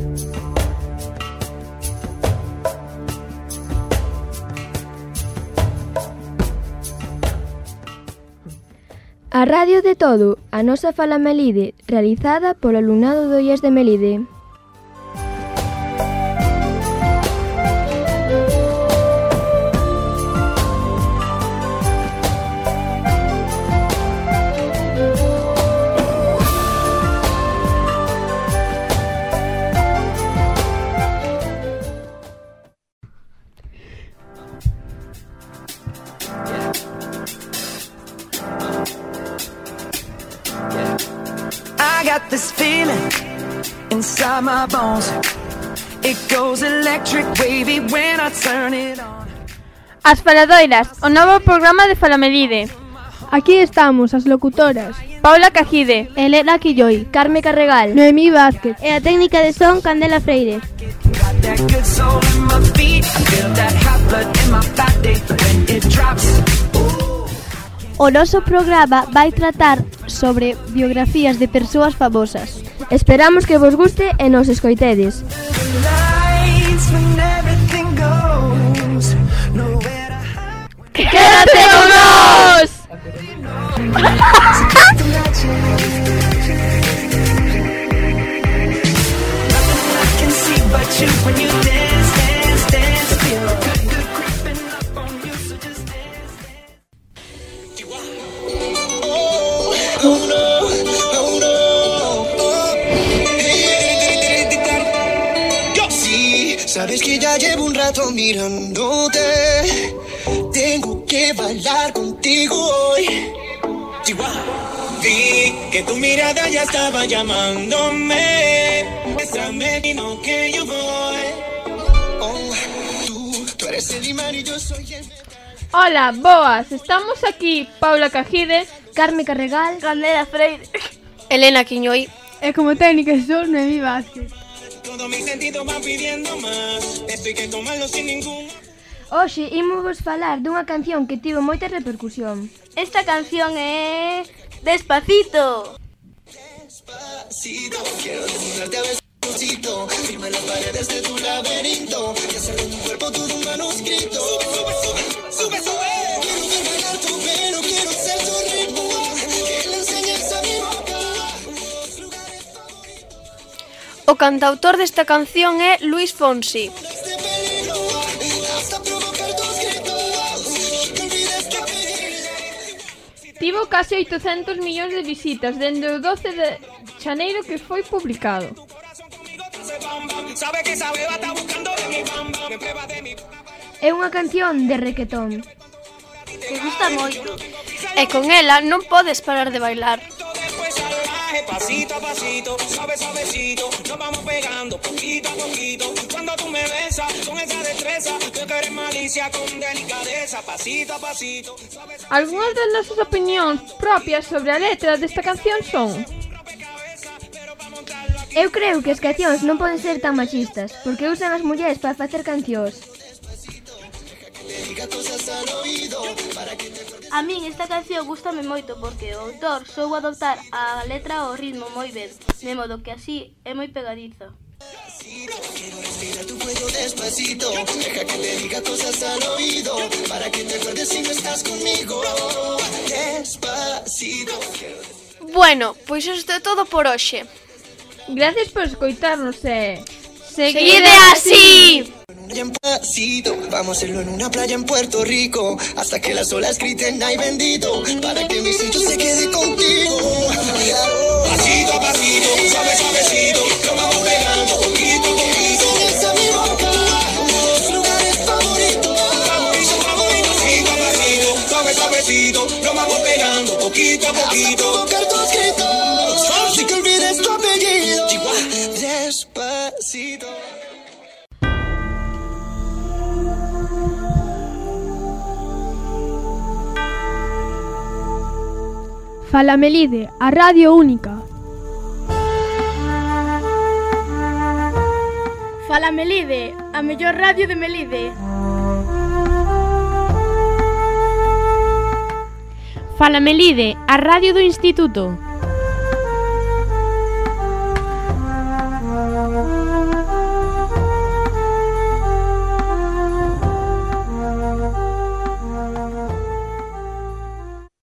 A Radio de Todo, a nosa Fala Melide, realizada polo alumnado do IES de Melide. Got this feeling inside my bones. It goes electric wavy when I turn it on. As Faladoiras, o novo programa de Falamelide. Aquí estamos, as locutoras Paula Cajide, Elena Quilloy, Carme Carregal, Noemí Vázquez e a técnica de son Candela Freire. O noso programa vai tratar sobre biografías de persoas famosas. Esperamos que vos guste e nos escoitedes. ¡Quédate con nos! Sabes que ya llevo un rato mirándote. Tengo que bailar contigo hoy. Vi que tu mirada ya estaba llamándome. Bésame y no que yo voy. Oh, tú eres el imán y yo soy el... Hola, boas, estamos aquí Paula Cajide, Carme Carregal, Candela Freire, Elena Quiñoy e como técnica de son Noemí Vázquez. Todos mis sentidos van pidiendo más. Esto hay que tomarlo sin ningún... Hoxe imos falar dunha canción que tivo moita repercusión. Esta canción é Despacito. Despacito, quiero desnudarte a besito. Firma las paredes de tu laberinto y hacer de tu cuerpo todo un manuscrito. Sube, sube. Quiero ver bailar tu pelo, quiero ser tu ritmo. Que le enseñes a mi boca los lugares favoritos. O cantautor desta canción é Luis Fonsi. Tivo case 800 millóns de visitas dende o 12 de xaneiro que foi publicado. É unha canción de requetón. Me gusta moito. E con ela non podes parar de bailar. Pasito a pasito, suave suavecito, nos vamos pegando poquito a poquito. Cuando tú me besas con esa destreza, tú que eres malicia con delicadeza. Pasito a pasito. Algúnas das nosas opinións propias sobre a letra desta canción son: Eu creo que as cancións non poden ser tan machistas, porque usan as mulleres para facer cancións. A min esta canción gústame moito porque o autor soubo adoptar a letra ao ritmo moi ben, de modo que así é moi pegadiza. Quiero respirar tu cuello despacito, deja que te diga cosas al oído, para que te acuerdes si no estás conmigo. Despacito. Bueno, pois isto é todo por hoxe. Gracias por escoitarnos e... ¡Seguide así! En pasito, vamos a hacerlo en una playa en Puerto Rico, hasta que las olas griten ay bendito, para que mi sitio se quede contigo. Pasito a pasito, suave suavecito, lo vamos pegando poquito a poquito. Esa mi boca, los lugares favoritos. Favorito, favorito, pasito a pasito, suave suavecito, lo vamos pegando poquito a poquito. Hasta provocar tus gritos, así que olvides tu apellido. Despacito. Fala Melide, a radio única. Fala Melide, a mellor radio de Melide. Fala Melide, a radio do Instituto.